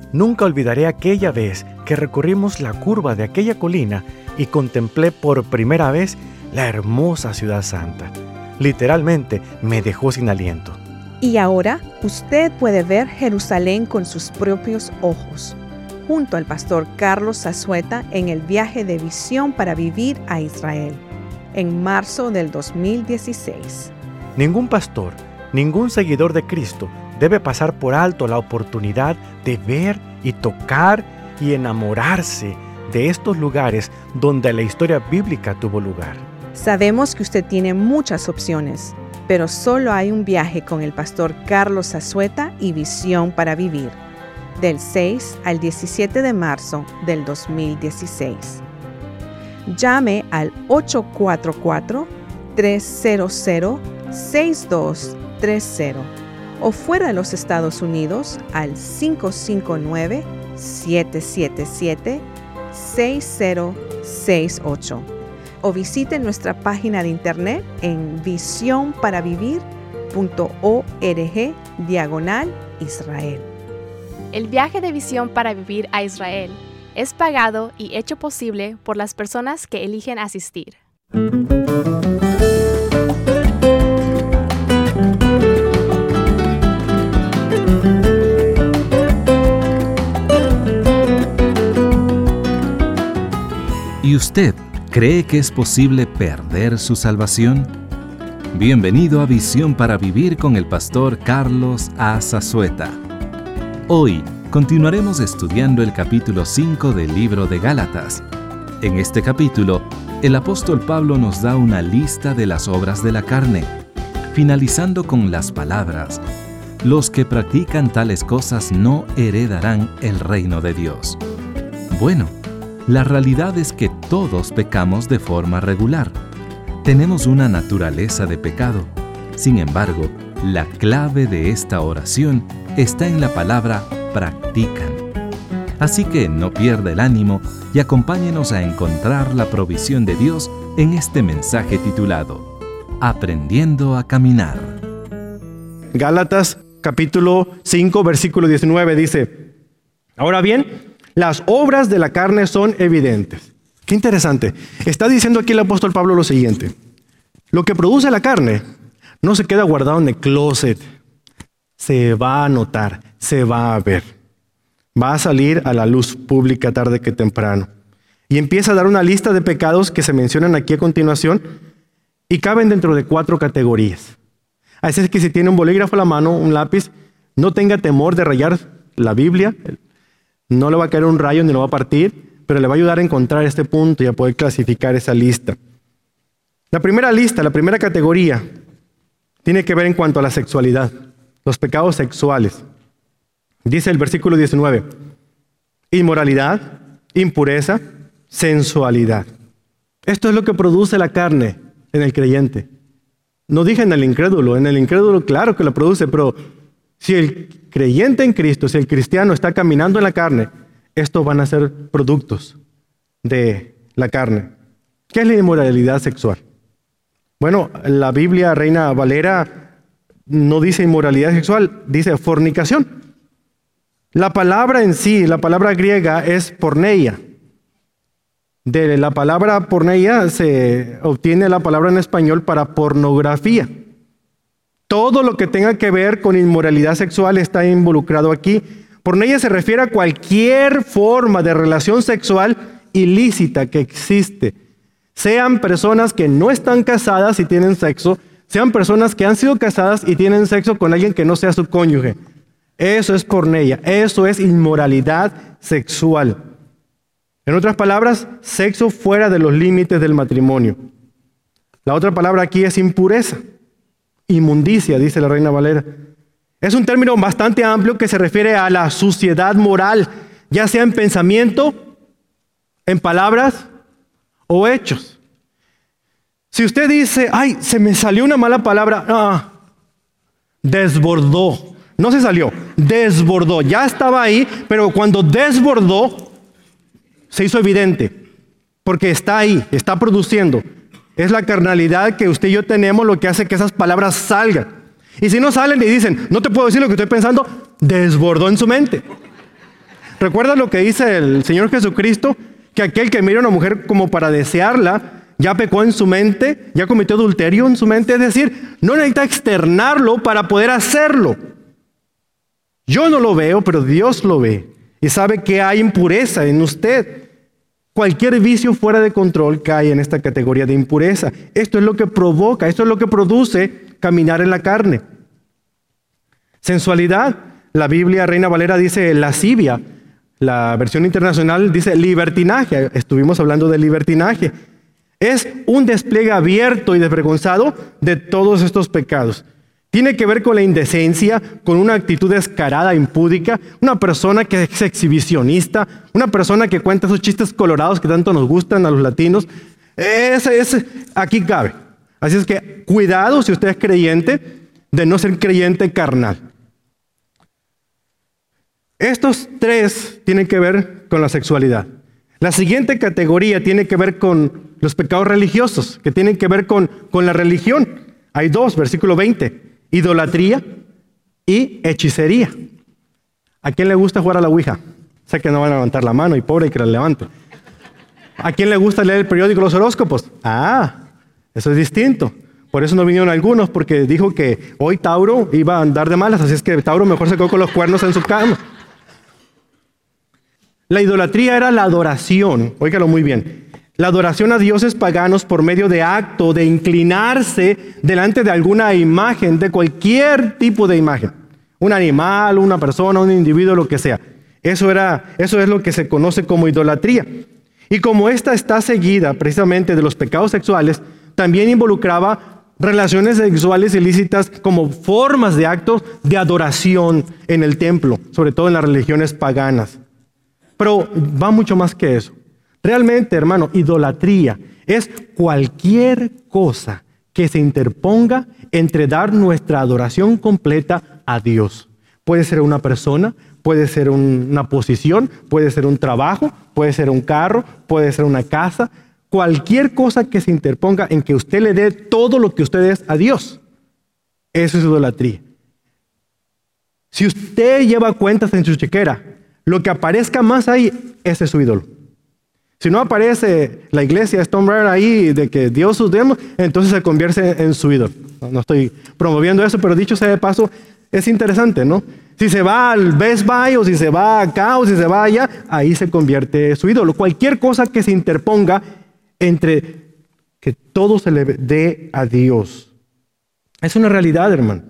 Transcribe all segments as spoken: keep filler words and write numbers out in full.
Nunca olvidaré aquella vez que recorrimos la curva de aquella colina y contemplé por primera vez la hermosa ciudad santa. Literalmente me dejó sin aliento. Y ahora usted puede ver Jerusalén con sus propios ojos, junto al pastor Carlos Zazueta en el viaje de Visión para Vivir a Israel, en marzo del dos mil dieciséis. Ningún pastor, ningún seguidor de Cristo debe pasar por alto la oportunidad de ver y tocar y enamorarse de estos lugares donde la historia bíblica tuvo lugar. Sabemos que usted tiene muchas opciones, pero solo hay un viaje con el pastor Carlos Zazueta y Visión para Vivir, del seis al diecisiete de marzo del dos mil dieciséis. Llame al ocho cuatro cuatro, tres cero cero, seis dos tres cero o fuera de los Estados Unidos al cinco cinco nueve, siete siete siete, seis cero seis ocho. O visite nuestra página de internet en visión para vivir punto org diagonal Israel. El viaje de Visión para Vivir a Israel es pagado y hecho posible por las personas que eligen asistir. ¿Y usted cree que es posible perder su salvación? Bienvenido a Visión para Vivir con el pastor Carlos A. Zazueta. Hoy continuaremos estudiando el capítulo cinco del libro de Gálatas. En este capítulo, el apóstol Pablo nos da una lista de las obras de la carne, finalizando con las palabras: los que practican tales cosas no heredarán el reino de Dios. Bueno, la realidad es que todos pecamos de forma regular. Tenemos una naturaleza de pecado. Sin embargo, la clave de esta oración está en la palabra practican. Así que no pierda el ánimo y acompáñenos a encontrar la provisión de Dios en este mensaje titulado Aprendiendo a Caminar. Gálatas capítulo cinco, versículo diecinueve dice: ahora bien, las obras de la carne son evidentes. Qué interesante. Está diciendo aquí el apóstol Pablo lo siguiente: lo que produce la carne no se queda guardado en el closet. Se va a notar, se va a ver. Va a salir a la luz pública tarde que temprano. Y empieza a dar una lista de pecados que se mencionan aquí a continuación y caben dentro de cuatro categorías. Así es que si tiene un bolígrafo a la mano, un lápiz, no tenga temor de rayar la Biblia. No le va a caer un rayo ni lo va a partir, pero le va a ayudar a encontrar este punto y a poder clasificar esa lista. La primera lista, la primera categoría, tiene que ver en cuanto a la sexualidad, los pecados sexuales. Dice el versículo diecinueve: inmoralidad, impureza, sensualidad. Esto es lo que produce la carne en el creyente. No dije en el incrédulo, en el incrédulo claro que lo produce, pero si el creyente en Cristo, si el cristiano está caminando en la carne, estos van a ser productos de la carne. ¿Qué es la inmoralidad sexual? Bueno, la Biblia Reina Valera no dice inmoralidad sexual, dice fornicación. La palabra en sí, la palabra griega es porneia. De la palabra porneia se obtiene la palabra en español para pornografía. Todo lo que tenga que ver con inmoralidad sexual está involucrado aquí. Porneia se refiere a cualquier forma de relación sexual ilícita que existe. Sean personas que no están casadas y tienen sexo, sean personas que han sido casadas y tienen sexo con alguien que no sea su cónyuge. Eso es porneia, eso es inmoralidad sexual. En otras palabras, sexo fuera de los límites del matrimonio. La otra palabra aquí es impureza. Inmundicia, dice la Reina Valera. Es un término bastante amplio que se refiere a la suciedad moral, ya sea en pensamiento, en palabras o hechos. Si usted dice, ay, se me salió una mala palabra, ah, desbordó. No se salió, desbordó. Ya estaba ahí, pero cuando desbordó, se hizo evidente, porque está ahí, está produciendo. Es la carnalidad que usted y yo tenemos lo que hace que esas palabras salgan. Y si no salen y dicen, no te puedo decir lo que estoy pensando, desbordó en su mente. ¿Recuerda lo que dice el Señor Jesucristo? Que aquel que mira a una mujer como para desearla, ya pecó en su mente, ya cometió adulterio en su mente. Es decir, no necesita externarlo para poder hacerlo. Yo no lo veo, pero Dios lo ve. Y sabe que hay impureza en usted. Cualquier vicio fuera de control cae en esta categoría de impureza. Esto es lo que provoca, esto es lo que produce caminar en la carne. Sensualidad. La Biblia Reina Valera dice lascivia. La versión internacional dice libertinaje. Estuvimos hablando de libertinaje. Es un despliegue abierto y desvergonzado de todos estos pecados. Tiene que ver con la indecencia, con una actitud descarada, impúdica, una persona que es exhibicionista, una persona que cuenta esos chistes colorados que tanto nos gustan a los latinos. Ese, ese, aquí cabe. Así es que cuidado si usted es creyente de no ser creyente carnal. Estos tres tienen que ver con la sexualidad. La siguiente categoría tiene que ver con los pecados religiosos, que tienen que ver con, con la religión. Hay dos, versículo veinte. Idolatría y hechicería. ¿A quién le gusta jugar a la ouija? Sé que no van a levantar la mano y pobre y que la levante. ¿A quién le gusta leer el periódico, los horóscopos? Ah, eso es distinto. Por eso no vinieron algunos, porque dijo que hoy Tauro iba a andar de malas, así es que Tauro mejor se quedó con los cuernos en su cama. La idolatría era la adoración, óigalo muy bien, la adoración a dioses paganos por medio de acto, de inclinarse delante de alguna imagen, de cualquier tipo de imagen. Un animal, una persona, un individuo, lo que sea. Eso, era, eso es lo que se conoce como idolatría. Y como esta está seguida precisamente de los pecados sexuales, también involucraba relaciones sexuales ilícitas como formas de actos de adoración en el templo, sobre todo en las religiones paganas. Pero va mucho más que eso. Realmente, hermano, idolatría es cualquier cosa que se interponga entre dar nuestra adoración completa a Dios. Puede ser una persona, puede ser un, una posición, puede ser un trabajo, puede ser un carro, puede ser una casa. Cualquier cosa que se interponga en que usted le dé todo lo que usted es a Dios. Eso es idolatría. Si usted lleva cuentas en su chequera, lo que aparezca más ahí, ese es su ídolo. Si no aparece la iglesia Stone River ahí de que Dios sus demos, entonces se convierte en su ídolo. No, no estoy promoviendo eso, pero dicho sea de paso, es interesante, ¿no? Si se va al Best Buy o si se va acá o si se va allá, ahí se convierte en su ídolo. Cualquier cosa que se interponga entre que todo se le dé a Dios. Es una realidad, hermano.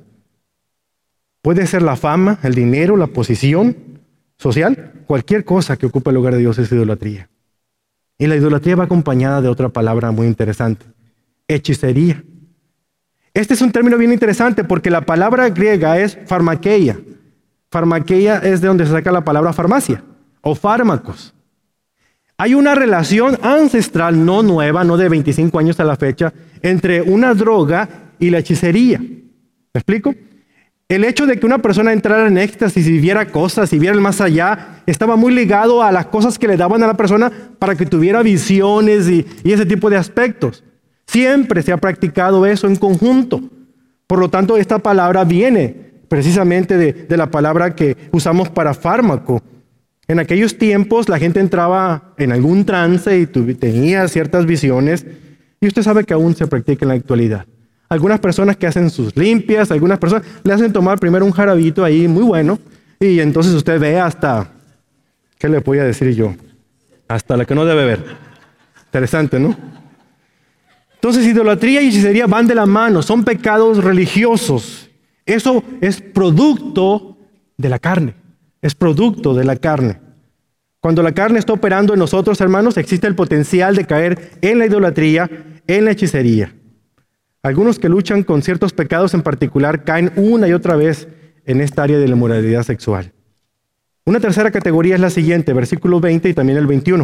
Puede ser la fama, el dinero, la posición social, cualquier cosa que ocupe el lugar de Dios es idolatría. Y la idolatría va acompañada de otra palabra muy interesante, hechicería. Este es un término bien interesante porque la palabra griega es farmakeia. Farmakeia es de donde se saca la palabra farmacia o fármacos. Hay una relación ancestral, no nueva, no de veinticinco años a la fecha, entre una droga y la hechicería. ¿Me explico? El hecho de que una persona entrara en éxtasis y viera cosas y viera el más allá, estaba muy ligado a las cosas que le daban a la persona para que tuviera visiones y, y ese tipo de aspectos. Siempre se ha practicado eso en conjunto. Por lo tanto, esta palabra viene precisamente de, de la palabra que usamos para fármaco. En aquellos tiempos la gente entraba en algún trance y tu, tenía ciertas visiones, y usted sabe que aún se practica en la actualidad. Algunas personas que hacen sus limpias, algunas personas le hacen tomar primero un jarabito ahí muy bueno, y entonces usted ve hasta, ¿qué le voy a decir yo? Hasta la que no debe ver. Interesante, ¿no? Entonces, idolatría y hechicería van de la mano, son pecados religiosos. Eso es producto de la carne, es producto de la carne. Cuando la carne está operando en nosotros, hermanos, existe el potencial de caer en la idolatría, en la hechicería. Algunos que luchan con ciertos pecados en particular caen una y otra vez en esta área de la inmoralidad sexual. Una tercera categoría es la siguiente, versículo veinte y también el veintiuno.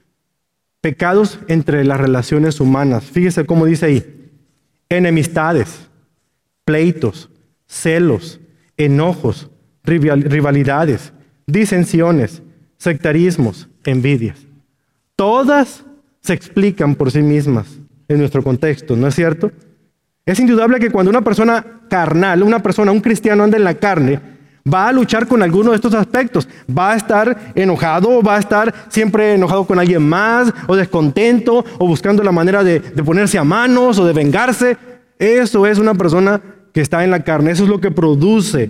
Pecados entre las relaciones humanas. Fíjese cómo dice ahí. Enemistades, pleitos, celos, enojos, rivalidades, disensiones, sectarismos, envidias. Todas se explican por sí mismas en nuestro contexto, ¿no es cierto? Es indudable que cuando una persona carnal, una persona, un cristiano anda en la carne, Va a luchar con alguno de estos aspectos. Va a estar enojado, va a estar siempre enojado con alguien más, o descontento, o buscando la manera de, de ponerse a manos o de vengarse. Eso es una persona que está en la carne. Eso es lo que produce.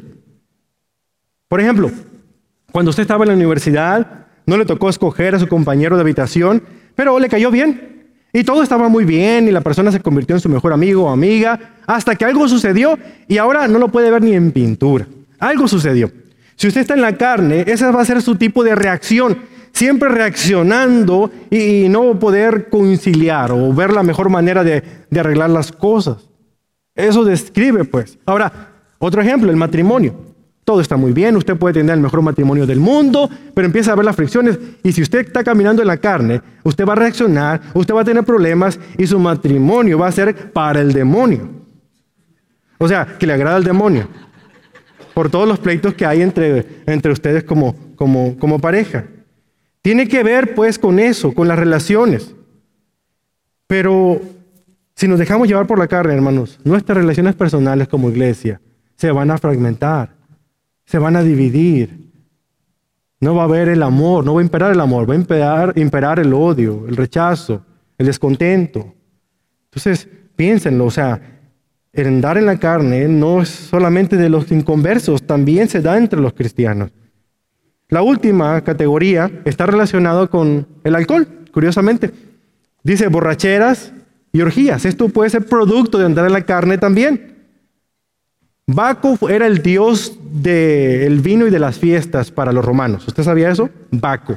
Por ejemplo, cuando usted estaba en la universidad, no le tocó escoger a su compañero de habitación, pero le cayó bien. Y todo estaba muy bien y la persona se convirtió en su mejor amigo o amiga, hasta que algo sucedió y ahora no lo puede ver ni en pintura. Algo sucedió. Si usted está en la carne, ese va a ser su tipo de reacción. Siempre reaccionando y, y no poder conciliar o ver la mejor manera de, de arreglar las cosas. Eso describe, pues. Ahora, otro ejemplo, el matrimonio. Todo está muy bien, usted puede tener el mejor matrimonio del mundo, pero empieza a ver las fricciones. Y si usted está caminando en la carne, usted va a reaccionar, usted va a tener problemas y su matrimonio va a ser para el demonio. O sea, que le agrada al demonio. Por todos los pleitos que hay entre, entre ustedes como, como, como pareja. Tiene que ver pues con eso, con las relaciones. Pero si nos dejamos llevar por la carne, hermanos, nuestras relaciones personales como iglesia se van a fragmentar, se van a dividir. No va a haber el amor, no va a imperar el amor, va a imperar, imperar el odio, el rechazo, el descontento. Entonces, piénsenlo, o sea, el andar en la carne no es solamente de los inconversos, también se da entre los cristianos. La última categoría está relacionada con el alcohol, curiosamente. Dice borracheras y orgías. Esto puede ser producto de andar en la carne también. Baco era el dios del vino y de las fiestas para los romanos. ¿Usted sabía eso? Baco.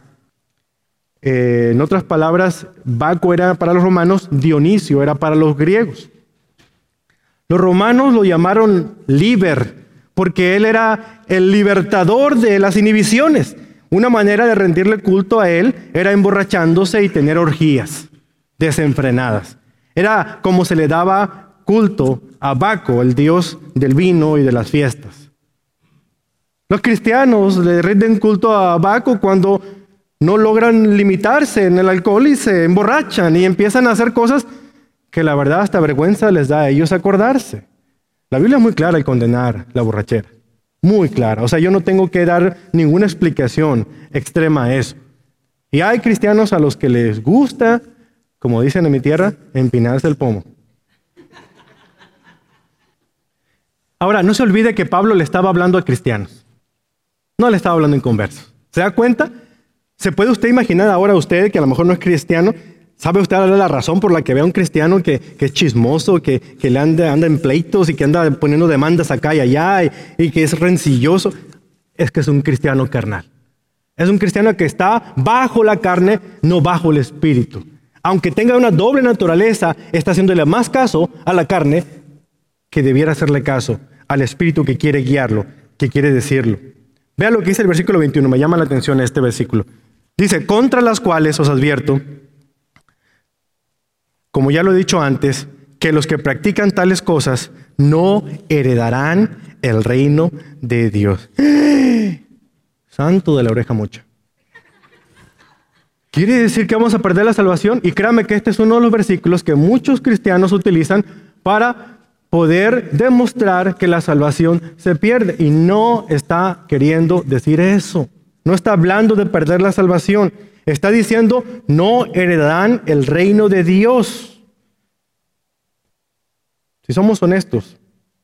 Eh, en otras palabras, Baco era para los romanos, Dionisio era para los griegos. Los romanos lo llamaron liber, porque él era el libertador de las inhibiciones. Una manera de rendirle culto a él era emborrachándose y tener orgías desenfrenadas. Era como se le daba culto a Baco, el dios del vino y de las fiestas. Los cristianos le rinden culto a Baco cuando no logran limitarse en el alcohol y se emborrachan y empiezan a hacer cosas que la verdad hasta vergüenza les da a ellos acordarse. La Biblia es muy clara al condenar la borrachera. Muy clara. O sea, yo no tengo que dar ninguna explicación extrema a eso. Y hay cristianos a los que les gusta, como dicen en mi tierra, empinarse el pomo. Ahora, no se olvide que Pablo le estaba hablando a cristianos. No le estaba hablando a inconversos. ¿Se da cuenta? ¿Se puede usted imaginar ahora usted que a lo mejor no es cristiano? ¿Sabe usted la razón por la que ve a un cristiano que, que es chismoso, que, que le anda, anda en pleitos y que anda poniendo demandas acá y allá y, y que es rencilloso? Es que es un cristiano carnal. Es un cristiano que está bajo la carne, no bajo el espíritu. Aunque tenga una doble naturaleza, está haciéndole más caso a la carne que debiera hacerle caso al espíritu que quiere guiarlo, que quiere decirlo. Vea lo que dice el versículo veintiuno, me llama la atención este versículo. Dice, contra las cuales os advierto, como ya lo he dicho antes, que los que practican tales cosas no heredarán el reino de Dios. Santo de la oreja mocha. ¿Quiere decir que vamos a perder la salvación? Y créame que este es uno de los versículos que muchos cristianos utilizan para poder demostrar que la salvación se pierde. Y no está queriendo decir eso. No está hablando de perder la salvación. Está diciendo, no heredarán el reino de Dios. Si somos honestos,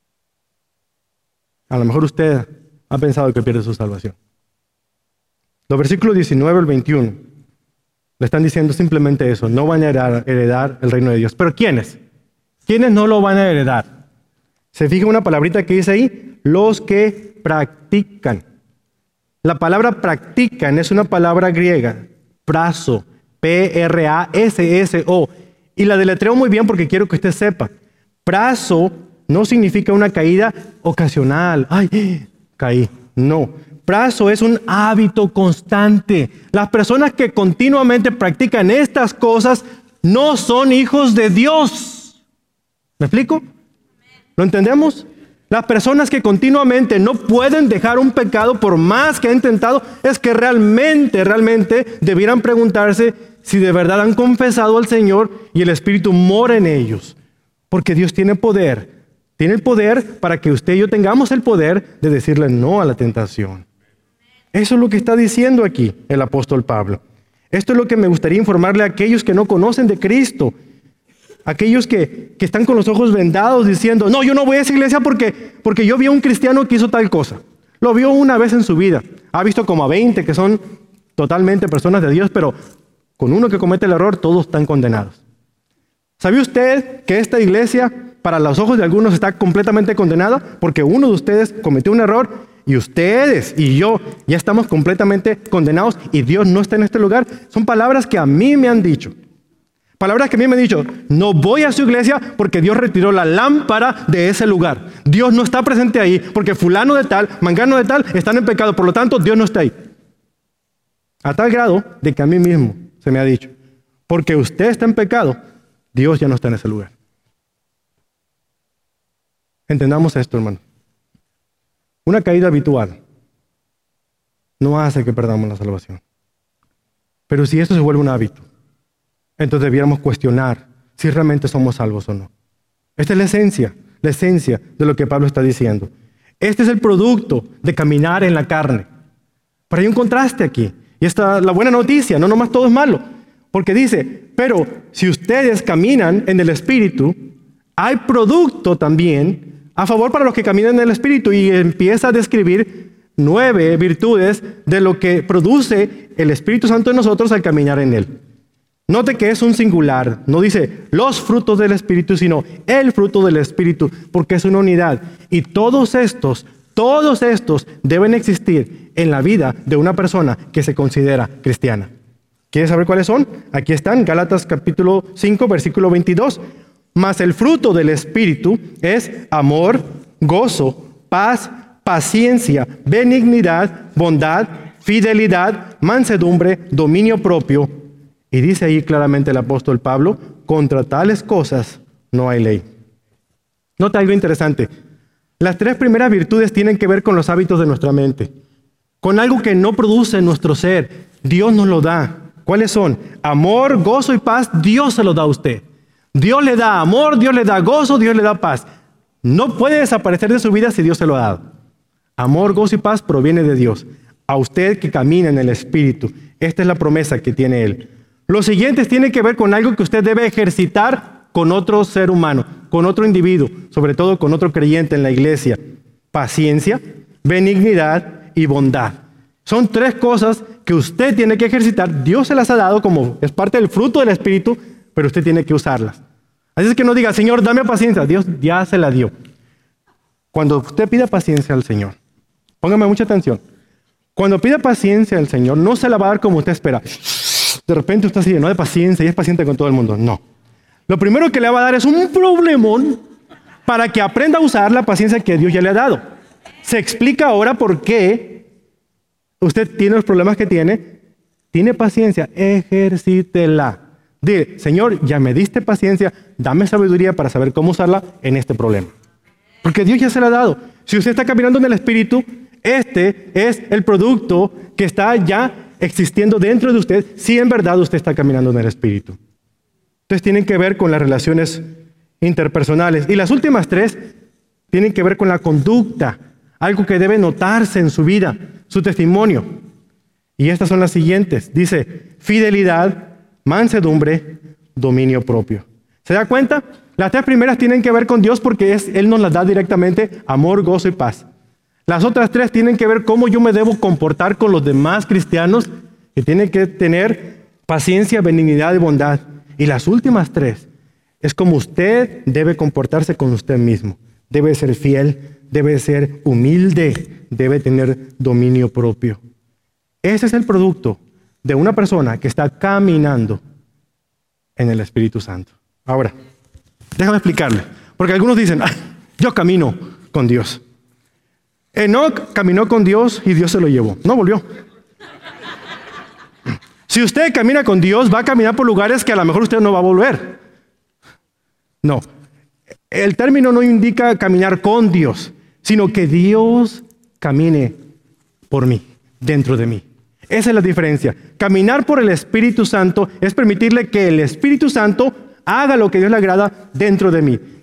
a lo mejor usted ha pensado que pierde su salvación. Los versículos diecinueve al veintiuno le están diciendo simplemente eso, no van a heredar, heredar el reino de Dios. ¿Pero quiénes? ¿Quiénes no lo van a heredar? ¿Se fija una palabrita que dice ahí? Los que practican. La palabra practican es una palabra griega. Praso, P R A S S O. Y la deletreo muy bien porque quiero que usted sepa. Praso no significa una caída ocasional. ¡Ay! Caí. No. Praso es un hábito constante. Las personas que continuamente practican estas cosas no son hijos de Dios. ¿Me explico? ¿Lo entendemos? Las personas que continuamente no pueden dejar un pecado por más que han intentado, es que realmente, realmente debieran preguntarse si de verdad han confesado al Señor y el Espíritu mora en ellos. Porque Dios tiene poder, Tiene el poder para que usted y yo tengamos el poder de decirle no a la tentación. Eso es lo que está diciendo aquí el apóstol Pablo. Esto es lo que me gustaría informarle a aquellos que no conocen de Cristo. Aquellos que, que están con los ojos vendados diciendo, no, yo no voy a esa iglesia porque, porque yo vi a un cristiano que hizo tal cosa. Lo vio una vez en su vida. Ha visto como a veinte que son totalmente personas de Dios, pero con uno que comete el error, todos están condenados. ¿Sabía usted que esta iglesia, para los ojos de algunos, está completamente condenada? Porque uno de ustedes cometió un error y ustedes y yo ya estamos completamente condenados y Dios no está en este lugar. Son palabras que a mí me han dicho. Palabras que a mí me han dicho, no voy a su iglesia porque Dios retiró la lámpara de ese lugar. Dios no está presente ahí porque fulano de tal, mangano de tal, están en pecado. Por lo tanto, Dios no está ahí. A tal grado de que a mí mismo se me ha dicho, porque usted está en pecado, Dios ya no está en ese lugar. Entendamos esto, hermano. Una caída habitual no hace que perdamos la salvación. Pero si esto se vuelve un hábito, entonces debiéramos cuestionar si realmente somos salvos o no. Esta es la esencia, la esencia de lo que Pablo está diciendo. Este es el producto de caminar en la carne. Pero hay un contraste aquí. Y esta es la buena noticia, no nomás todo es malo. Porque dice, pero si ustedes caminan en el Espíritu, hay producto también a favor para los que caminan en el Espíritu. Y empieza a describir nueve virtudes de lo que produce el Espíritu Santo en nosotros al caminar en Él. Note que es un singular, no dice los frutos del Espíritu, sino el fruto del Espíritu, porque es una unidad. Y todos estos, todos estos deben existir en la vida de una persona que se considera cristiana. ¿Quieres saber cuáles son? Aquí están, Gálatas capítulo cinco, versículo veintidós. Mas el fruto del Espíritu es amor, gozo, paz, paciencia, benignidad, bondad, fidelidad, mansedumbre, dominio propio. Y dice ahí claramente el apóstol Pablo, contra tales cosas no hay ley. Nota algo interesante. Las tres primeras virtudes tienen que ver con los hábitos de nuestra mente, con algo que no produce en nuestro ser. Dios nos lo da. ¿Cuáles son? Amor, gozo y paz, Dios se lo da a usted. Dios le da amor, Dios le da gozo, Dios le da paz. No puede desaparecer de su vida si Dios se lo ha dado. Amor, gozo y paz proviene de Dios. A usted que camina en el Espíritu. Esta es la promesa que tiene Él. Los siguientes tienen que ver con algo que usted debe ejercitar con otro ser humano, con otro individuo, sobre todo con otro creyente en la iglesia. Paciencia, benignidad y bondad. Son tres cosas que usted tiene que ejercitar. Dios se las ha dado como es parte del fruto del Espíritu, pero usted tiene que usarlas. Así es que no diga, Señor, dame paciencia. Dios ya se la dio. Cuando usted pida paciencia al Señor, póngame mucha atención. Cuando pida paciencia al Señor, no se la va a dar como usted espera. De repente usted se llena de paciencia y es paciente con todo el mundo. No. Lo primero que le va a dar es un problemón para que aprenda a usar la paciencia que Dios ya le ha dado. Se explica ahora por qué usted tiene los problemas que tiene. Tiene paciencia, ejercítela. Dile, Señor, ya me diste paciencia, dame sabiduría para saber cómo usarla en este problema. Porque Dios ya se la ha dado. Si usted está caminando en el Espíritu, este es el producto que está ya existiendo dentro de usted, si en verdad usted está caminando en el Espíritu. Entonces tienen que ver con las relaciones interpersonales. Y las últimas tres tienen que ver con la conducta, algo que debe notarse en su vida, su testimonio. Y estas son las siguientes. Dice, fidelidad, mansedumbre, dominio propio. ¿Se da cuenta? Las tres primeras tienen que ver con Dios porque es, Él nos las da directamente, amor, gozo y paz. Las otras tres tienen que ver cómo yo me debo comportar con los demás cristianos, que tienen que tener paciencia, benignidad y bondad. Y las últimas tres es cómo usted debe comportarse con usted mismo. Debe ser fiel, debe ser humilde, debe tener dominio propio. Ese es el producto de una persona que está caminando en el Espíritu Santo. Ahora, déjame explicarle, porque algunos dicen, ah, yo camino con Dios. Enoc caminó con Dios y Dios se lo llevó. No volvió. Si usted camina con Dios, va a caminar por lugares que a lo mejor usted no va a volver. No. El término no indica caminar con Dios, sino que Dios camine por mí, dentro de mí. Esa es la diferencia. Caminar por el Espíritu Santo es permitirle que el Espíritu Santo haga lo que Dios le agrada dentro de mí.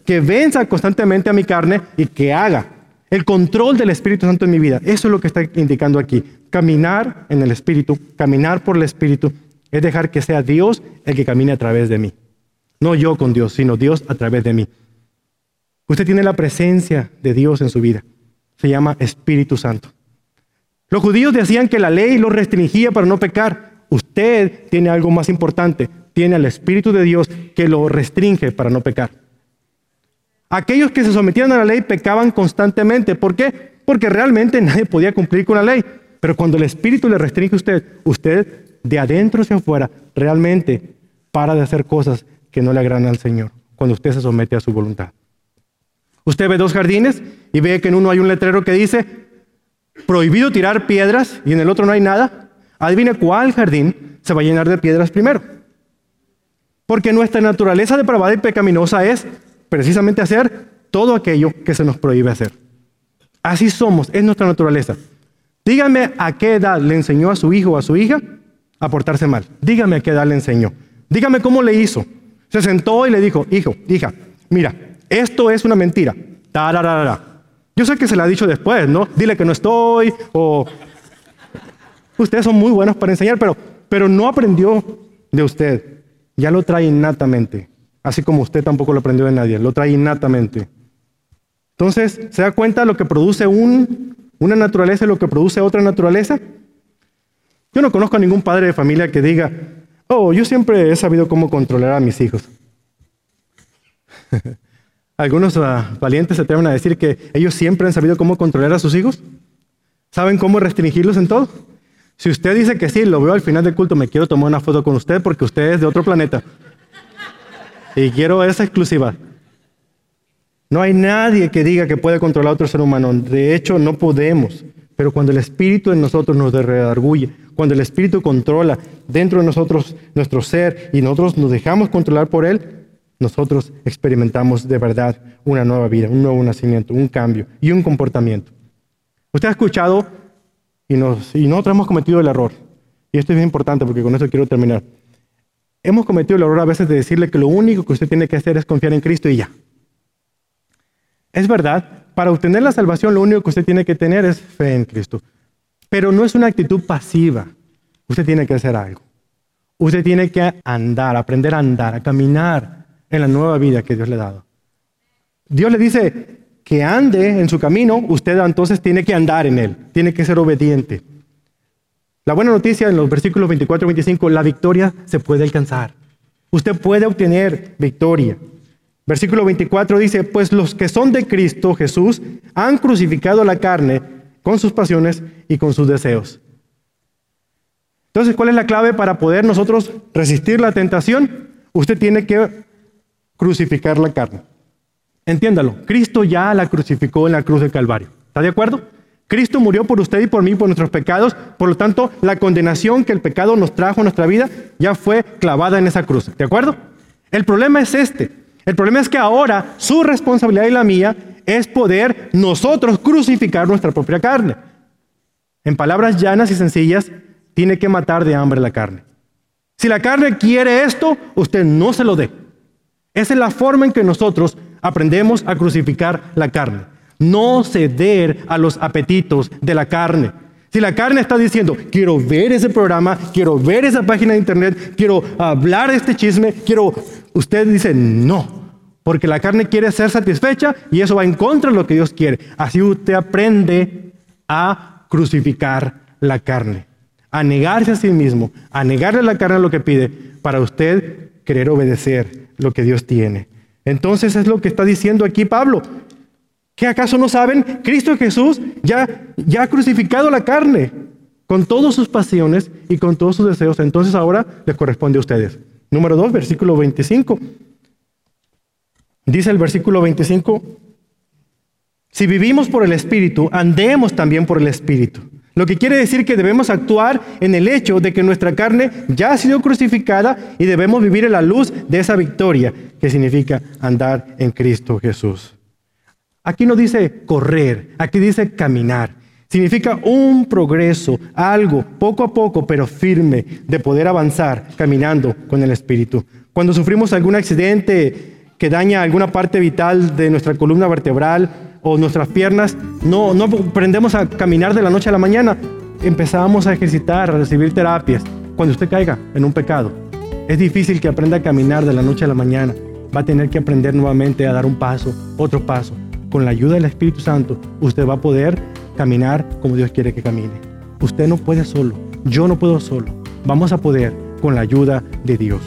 que venza constantemente a mi carne y que haga el control del Espíritu Santo en mi vida. Eso es lo que está indicando aquí. Caminar en el Espíritu, caminar por el Espíritu, es dejar que sea Dios el que camine a través de mí. No yo con Dios, sino Dios a través de mí. Usted tiene la presencia de Dios en su vida. Se llama Espíritu Santo. Los judíos decían que la ley los restringía para no pecar. Usted tiene algo más importante. Tiene al Espíritu de Dios que lo restringe para no pecar. Aquellos que se sometían a la ley pecaban constantemente. ¿Por qué? Porque realmente nadie podía cumplir con la ley. Pero cuando el Espíritu le restringe a usted, usted de adentro hacia afuera realmente para de hacer cosas que no le agradan al Señor cuando usted se somete a su voluntad. Usted ve dos jardines y ve que en uno hay un letrero que dice prohibido tirar piedras y en el otro no hay nada. Adivine cuál jardín se va a llenar de piedras primero. Porque nuestra naturaleza depravada y pecaminosa es precisamente hacer todo aquello que se nos prohíbe hacer. Así somos, es nuestra naturaleza. Dígame a qué edad le enseñó a su hijo o a su hija a portarse mal. Dígame a qué edad le enseñó. Dígame cómo le hizo. Se sentó y le dijo, hijo, hija, mira, esto es una mentira. Tararara. Yo sé que se le ha dicho después, ¿no? Dile que no estoy, o... Ustedes son muy buenos para enseñar, pero, pero no aprendió de usted. Ya lo trae innatamente. Así como usted tampoco lo aprendió de nadie. Lo trae innatamente. Entonces, ¿se da cuenta lo que produce un, una naturaleza y lo que produce otra naturaleza? Yo no conozco a ningún padre de familia que diga, oh, yo siempre he sabido cómo controlar a mis hijos. Algunos uh, valientes se atreven a decir que ellos siempre han sabido cómo controlar a sus hijos. ¿Saben cómo restringirlos en todo? Si usted dice que sí, lo veo al final del culto, me quiero tomar una foto con usted porque usted es de otro planeta. Y quiero esa exclusiva. No hay nadie que diga que puede controlar a otro ser humano. De hecho, no podemos. Pero cuando el Espíritu en nosotros nos redarguye, cuando el Espíritu controla dentro de nosotros nuestro ser y nosotros nos dejamos controlar por Él, nosotros experimentamos de verdad una nueva vida, un nuevo nacimiento, un cambio y un comportamiento. Usted ha escuchado y, nos, y nosotros hemos cometido el error. Y esto es bien importante porque con esto quiero terminar. Hemos cometido el error a veces de decirle que lo único que usted tiene que hacer es confiar en Cristo y ya. Es verdad, para obtener la salvación lo único que usted tiene que tener es fe en Cristo. Pero no es una actitud pasiva. Usted tiene que hacer algo. Usted tiene que andar, aprender a andar, a caminar en la nueva vida que Dios le ha dado. Dios le dice que ande en su camino, usted entonces tiene que andar en él, tiene que ser obediente. La buena noticia en los versículos veinticuatro y veinticinco, la victoria se puede alcanzar. Usted puede obtener victoria. Versículo veinticuatro dice, pues los que son de Cristo Jesús han crucificado la carne con sus pasiones y con sus deseos. Entonces, ¿cuál es la clave para poder nosotros resistir la tentación? Usted tiene que crucificar la carne. Entiéndalo, Cristo ya la crucificó en la cruz del Calvario. ¿Está de acuerdo? Cristo murió por usted y por mí, por nuestros pecados. Por lo tanto, la condenación que el pecado nos trajo a nuestra vida ya fue clavada en esa cruz. ¿De acuerdo? El problema es este. El problema es que ahora su responsabilidad y la mía es poder nosotros crucificar nuestra propia carne. En palabras llanas y sencillas, tiene que matar de hambre la carne. Si la carne quiere esto, usted no se lo dé. Esa es la forma en que nosotros aprendemos a crucificar la carne. No ceder a los apetitos de la carne. Si la carne está diciendo, quiero ver ese programa, quiero ver esa página de internet, quiero hablar de este chisme, quiero... Usted dice, no, porque la carne quiere ser satisfecha y eso va en contra de lo que Dios quiere. Así usted aprende a crucificar la carne, a negarse a sí mismo, a negarle a la carne lo que pide, para usted querer obedecer lo que Dios tiene. Entonces es lo que está diciendo aquí Pablo. ¿Qué acaso no saben? Cristo Jesús ya, ya ha crucificado la carne con todas sus pasiones y con todos sus deseos. Entonces ahora les corresponde a ustedes. Número dos, versículo veinticinco. Dice el versículo veinticinco, si vivimos por el Espíritu, andemos también por el Espíritu. Lo que quiere decir que debemos actuar en el hecho de que nuestra carne ya ha sido crucificada y debemos vivir en la luz de esa victoria, que significa andar en Cristo Jesús. Aquí no dice correr, aquí dice caminar. Significa un progreso, algo poco a poco, pero firme, de poder avanzar caminando con el Espíritu. Cuando sufrimos algún accidente que daña alguna parte vital de nuestra columna vertebral o nuestras piernas, no, no aprendemos a caminar de la noche a la mañana. Empezamos a ejercitar, a recibir terapias. Cuando usted caiga en un pecado, es difícil que aprenda a caminar de la noche a la mañana. Va a tener que aprender nuevamente a dar un paso, otro paso. Con la ayuda del Espíritu Santo, usted va a poder caminar como Dios quiere que camine. Usted no puede solo, yo no puedo solo. Vamos a poder con la ayuda de Dios.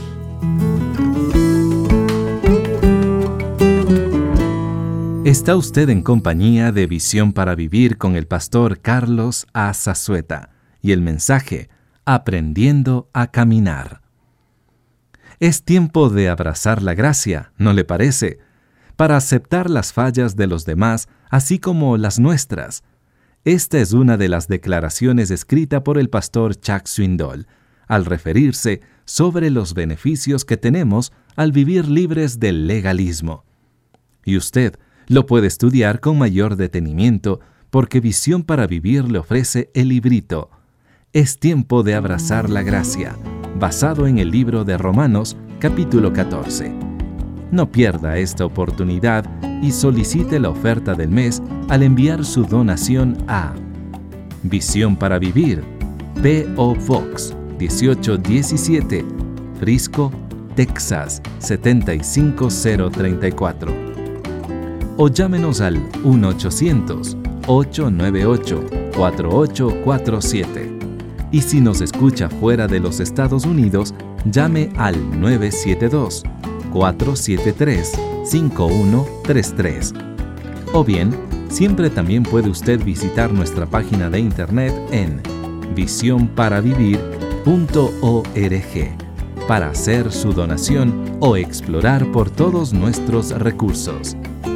Está usted en compañía de Visión para Vivir con el pastor Carlos A. Zazueta y el mensaje Aprendiendo a Caminar. Es tiempo de abrazar la gracia, ¿no le parece? Para aceptar las fallas de los demás, así como las nuestras. Esta es una de las declaraciones escrita por el pastor Chuck Swindoll, al referirse sobre los beneficios que tenemos al vivir libres del legalismo. Y usted lo puede estudiar con mayor detenimiento porque Visión para Vivir le ofrece el librito Es tiempo de abrazar la gracia, basado en el libro de Romanos, capítulo catorce. No pierda esta oportunidad y solicite la oferta del mes al enviar su donación a Visión para Vivir, P O Box dieciocho diecisiete, Frisco, Texas siete cinco cero tres cuatro. O llámenos al uno ochocientos, ocho nueve ocho, cuatro ocho cuatro siete. Y si nos escucha fuera de los Estados Unidos, llame al nueve siete dos, cuatro siete tres, cinco uno tres tres. O bien, siempre también puede usted visitar nuestra página de internet en visión para vivir punto org para hacer su donación o explorar por todos nuestros recursos.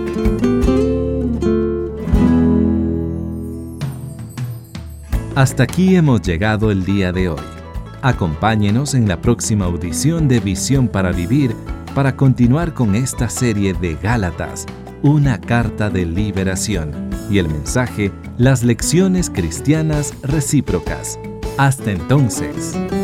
Hasta aquí hemos llegado el día de hoy. Acompáñenos en la próxima audición de Visión para Vivir para continuar con esta serie de Gálatas, una carta de liberación, y el mensaje, las lecciones cristianas recíprocas. Hasta entonces.